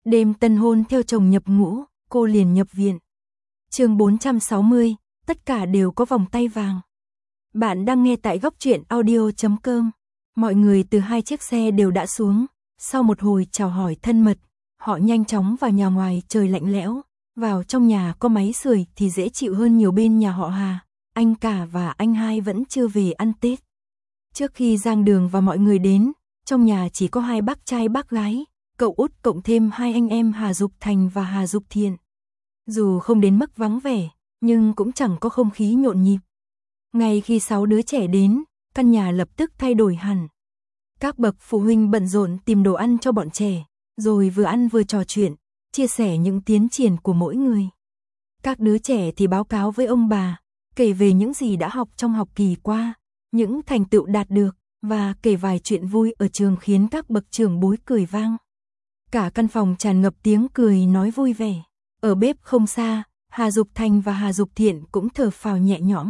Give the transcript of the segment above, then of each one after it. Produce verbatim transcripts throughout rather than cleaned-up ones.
Đêm tân hôn theo chồng nhập ngũ, cô liền nhập viện. Chương bốn trăm sáu mươi, tất cả đều có vòng tay vàng. Bạn đang nghe tại góc truyện audio chấm com. Mọi người từ hai chiếc xe đều đã xuống, sau một hồi chào hỏi thân mật, họ nhanh chóng vào nhà ngoài trời lạnh lẽo, vào trong nhà có máy sưởi thì dễ chịu hơn nhiều. Bên nhà họ Hà, anh cả và anh hai vẫn chưa về ăn Tết. Trước khi Giang Đường và mọi người đến, trong nhà chỉ có hai bác trai bác gái, cậu út cộng thêm hai anh em Hà Dục Thành và Hà Dục Thiện. Dù không đến mức vắng vẻ, nhưng cũng chẳng có không khí nhộn nhịp. Ngay khi sáu đứa trẻ đến, căn nhà lập tức thay đổi hẳn. Các bậc phụ huynh bận rộn tìm đồ ăn cho bọn trẻ, rồi vừa ăn vừa trò chuyện, chia sẻ những tiến triển của mỗi người. Các đứa trẻ thì báo cáo với ông bà, kể về những gì đã học trong học kỳ qua, những thành tựu đạt được, và kể vài chuyện vui ở trường khiến các bậc trưởng bối cười vang. Cả căn phòng tràn ngập tiếng cười nói vui vẻ. Ở bếp không xa, Hà Dục Thành và Hà Dục Thiện cũng thở phào nhẹ nhõm.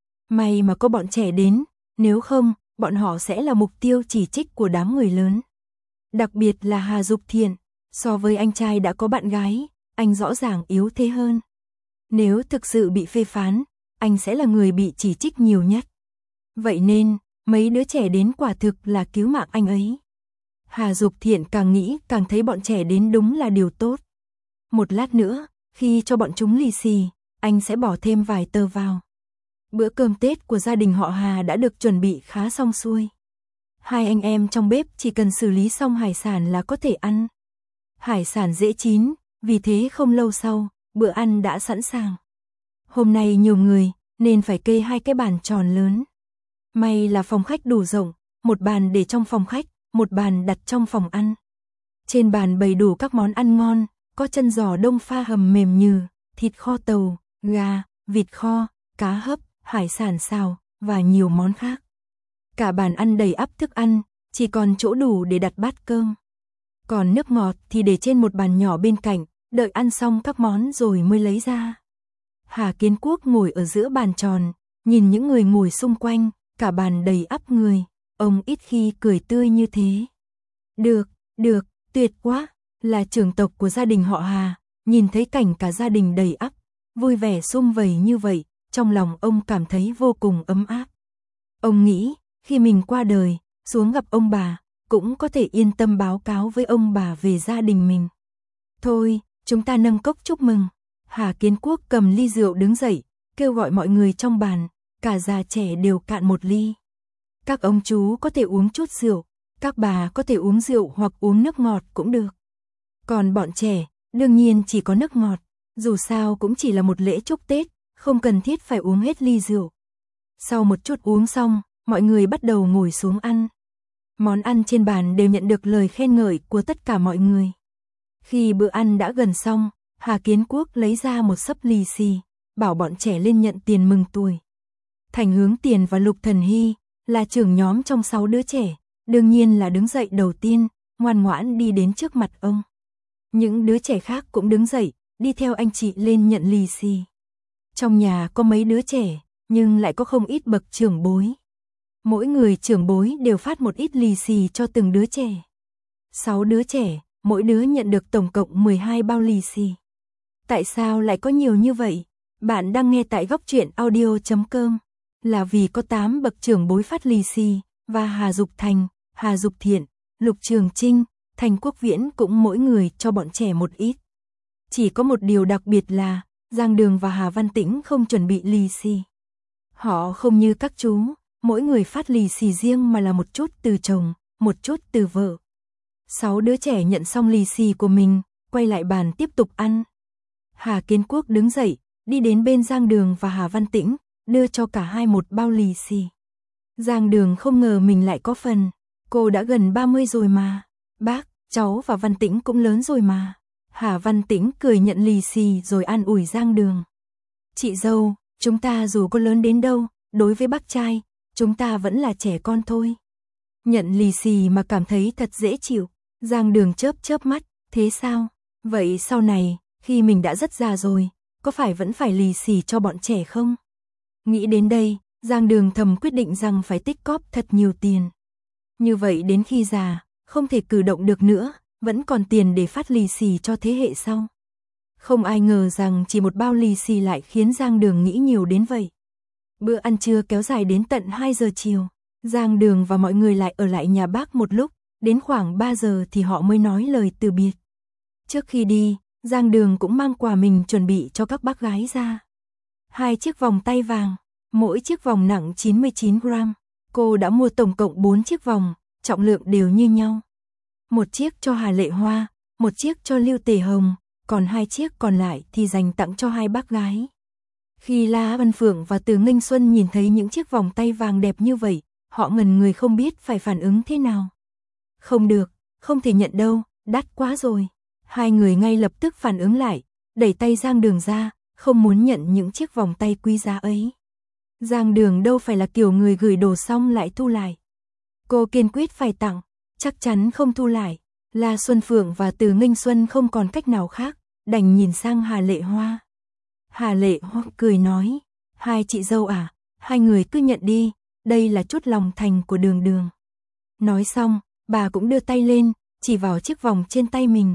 May mà có bọn trẻ đến, nếu không, bọn họ sẽ là mục tiêu chỉ trích của đám người lớn. Đặc biệt là Hà Dục Thiện, so với anh trai đã có bạn gái, anh rõ ràng yếu thế hơn. Nếu thực sự bị phê phán, anh sẽ là người bị chỉ trích nhiều nhất. Vậy nên, mấy đứa trẻ đến quả thực là cứu mạng anh ấy. Hà Dục Thiện càng nghĩ càng thấy bọn trẻ đến đúng là điều tốt. Một lát nữa, khi cho bọn chúng lì xì, anh sẽ bỏ thêm vài tờ vào. Bữa cơm Tết của gia đình họ Hà đã được chuẩn bị khá xong xuôi. Hai anh em trong bếp chỉ cần xử lý xong hải sản là có thể ăn. Hải sản dễ chín, vì thế không lâu sau, bữa ăn đã sẵn sàng. Hôm nay nhiều người, nên phải kê hai cái bàn tròn lớn. May là phòng khách đủ rộng, một bàn để trong phòng khách, một bàn đặt trong phòng ăn. Trên bàn bày đủ các món ăn ngon, có chân giò đông pha hầm mềm nhừ, thịt kho tàu, gà, vịt kho, cá hấp, hải sản xào, và nhiều món khác. Cả bàn ăn đầy ắp thức ăn, chỉ còn chỗ đủ để đặt bát cơm. Còn nước ngọt thì để trên một bàn nhỏ bên cạnh, đợi ăn xong các món rồi mới lấy ra. Hà Kiến Quốc ngồi ở giữa bàn tròn, nhìn những người ngồi xung quanh, cả bàn đầy ắp người, ông ít khi cười tươi như thế. Được, được, tuyệt quá, là trưởng tộc của gia đình họ Hà, nhìn thấy cảnh cả gia đình đầy ắp, vui vẻ sum vầy như vậy, trong lòng ông cảm thấy vô cùng ấm áp. Ông nghĩ, khi mình qua đời, xuống gặp ông bà, cũng có thể yên tâm báo cáo với ông bà về gia đình mình. Thôi, chúng ta nâng cốc chúc mừng. Hà Kiến Quốc cầm ly rượu đứng dậy, kêu gọi mọi người trong bàn, cả già trẻ đều cạn một ly. Các ông chú có thể uống chút rượu, các bà có thể uống rượu hoặc uống nước ngọt cũng được. Còn bọn trẻ, đương nhiên chỉ có nước ngọt, dù sao cũng chỉ là một lễ chúc Tết, không cần thiết phải uống hết ly rượu. Sau một chút uống xong, mọi người bắt đầu ngồi xuống ăn. Món ăn trên bàn đều nhận được lời khen ngợi của tất cả mọi người. Khi bữa ăn đã gần xong, Hà Kiến Quốc lấy ra một xấp lì xì, bảo bọn trẻ lên nhận tiền mừng tuổi. Thành Hướng Tiền và Lục Thần Hy, là trưởng nhóm trong sáu đứa trẻ, đương nhiên là đứng dậy đầu tiên, ngoan ngoãn đi đến trước mặt ông. Những đứa trẻ khác cũng đứng dậy, đi theo anh chị lên nhận lì xì. Trong nhà có mấy đứa trẻ, nhưng lại có không ít bậc trưởng bối. Mỗi người trưởng bối đều phát một ít lì xì cho từng đứa trẻ. Sáu đứa trẻ, mỗi đứa nhận được tổng cộng mười hai bao lì xì. Tại sao lại có nhiều như vậy? Bạn đang nghe tại góc truyện audio chấm com. Là vì có tám bậc trưởng bối phát lì xì, và Hà Dục Thành, Hà Dục Thiện, Lục Trường Trinh, Thành Quốc Viễn cũng mỗi người cho bọn trẻ một ít. Chỉ có một điều đặc biệt là, Giang Đường và Hà Văn Tĩnh không chuẩn bị lì xì. Họ không như các chú, mỗi người phát lì xì riêng mà là một chút từ chồng, một chút từ vợ. Sáu đứa trẻ nhận xong lì xì của mình, quay lại bàn tiếp tục ăn. Hà Kiến Quốc đứng dậy, đi đến bên Giang Đường và Hà Văn Tĩnh, đưa cho cả hai một bao lì xì. Giang Đường không ngờ mình lại có phần, cô đã gần ba mươi rồi mà. Bác, cháu và Văn Tĩnh cũng lớn rồi mà. Hà Văn Tĩnh cười nhận lì xì rồi an ủi Giang Đường. Chị dâu, chúng ta dù có lớn đến đâu, đối với bác trai, chúng ta vẫn là trẻ con thôi. Nhận lì xì mà cảm thấy thật dễ chịu. Giang Đường chớp chớp mắt, thế sao? Vậy sau này, khi mình đã rất già rồi, có phải vẫn phải lì xì cho bọn trẻ không? Nghĩ đến đây, Giang Đường thầm quyết định rằng phải tích cóp thật nhiều tiền. Như vậy đến khi già, không thể cử động được nữa, vẫn còn tiền để phát lì xì cho thế hệ sau. Không ai ngờ rằng chỉ một bao lì xì lại khiến Giang Đường nghĩ nhiều đến vậy. Bữa ăn trưa kéo dài đến tận hai giờ chiều. Giang Đường và mọi người lại ở lại nhà bác một lúc, đến khoảng ba giờ thì họ mới nói lời từ biệt. Trước khi đi, Giang Đường cũng mang quà mình chuẩn bị cho các bác gái ra. Hai chiếc vòng tay vàng, mỗi chiếc vòng nặng chín mươi chín gram. Cô đã mua tổng cộng bốn chiếc vòng, trọng lượng đều như nhau. Một chiếc cho Hà Lệ Hoa, một chiếc cho Lưu Tề Hồng, còn hai chiếc còn lại thì dành tặng cho hai bác gái. Khi La Văn Phượng và Từ Nghinh Xuân nhìn thấy những chiếc vòng tay vàng đẹp như vậy, họ ngẩn người không biết phải phản ứng thế nào. Không được, không thể nhận đâu, đắt quá rồi. Hai người ngay lập tức phản ứng lại, đẩy tay Giang Đường ra, không muốn nhận những chiếc vòng tay quý giá ấy. Giang Đường đâu phải là kiểu người gửi đồ xong lại thu lại. Cô kiên quyết phải tặng, chắc chắn không thu lại. La Xuân Phượng và Từ Nghinh Xuân không còn cách nào khác, đành nhìn sang Hà Lệ Hoa. Hà Lệ Hoa cười nói, hai chị dâu à, hai người cứ nhận đi, đây là chút lòng thành của Đường Đường. Nói xong, bà cũng đưa tay lên, chỉ vào chiếc vòng trên tay mình.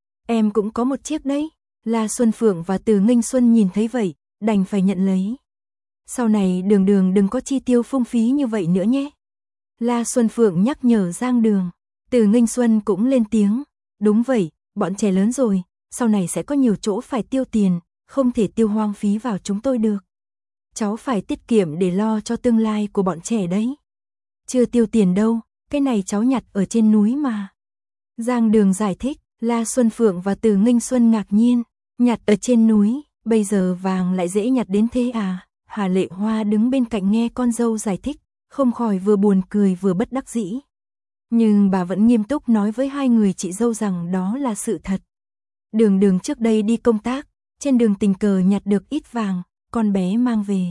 Em cũng có một chiếc đấy. La Xuân Phượng và Từ Nghinh Xuân nhìn thấy vậy, đành phải nhận lấy. Sau này Đường Đường đừng có chi tiêu phung phí như vậy nữa nhé. La Xuân Phượng nhắc nhở Giang Đường. Từ Nghinh Xuân cũng lên tiếng. Đúng vậy, bọn trẻ lớn rồi, sau này sẽ có nhiều chỗ phải tiêu tiền, không thể tiêu hoang phí vào chúng tôi được. Cháu phải tiết kiệm để lo cho tương lai của bọn trẻ đấy. Chưa tiêu tiền đâu, cái này cháu nhặt ở trên núi mà. Giang Đường giải thích. La Xuân Phượng và Từ Nghinh Xuân ngạc nhiên. Nhặt ở trên núi, bây giờ vàng lại dễ nhặt đến thế à? Hà Lệ Hoa đứng bên cạnh nghe con dâu giải thích, không khỏi vừa buồn cười vừa bất đắc dĩ. Nhưng bà vẫn nghiêm túc nói với hai người chị dâu rằng đó là sự thật. Đường Đường trước đây đi công tác, trên đường tình cờ nhặt được ít vàng, con bé mang về.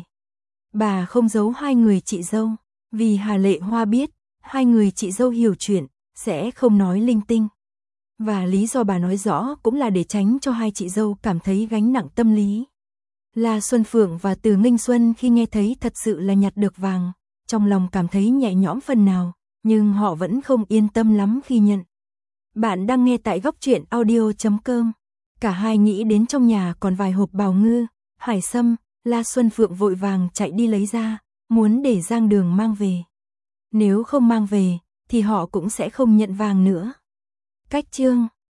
Bà không giấu hai người chị dâu, vì Hà Lệ Hoa biết, hai người chị dâu hiểu chuyện, sẽ không nói linh tinh. Và lý do bà nói rõ cũng là để tránh cho hai chị dâu cảm thấy gánh nặng tâm lý. La Xuân Phượng và Từ Nghinh Xuân khi nghe thấy thật sự là nhặt được vàng, trong lòng cảm thấy nhẹ nhõm phần nào, nhưng họ vẫn không yên tâm lắm khi nhận. Bạn đang nghe tại góc truyện audio chấm com. Cả hai nghĩ đến trong nhà còn vài hộp bào ngư, hải sâm, La Xuân Phượng vội vàng chạy đi lấy ra, muốn để Giang Đường mang về. Nếu không mang về, thì họ cũng sẽ không nhận vàng nữa. Cách chương